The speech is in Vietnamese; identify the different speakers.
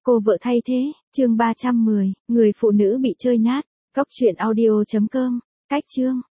Speaker 1: Cô vợ thay thế, chương 310, người phụ nữ bị chơi nát, góc truyện audio.com, cách chương.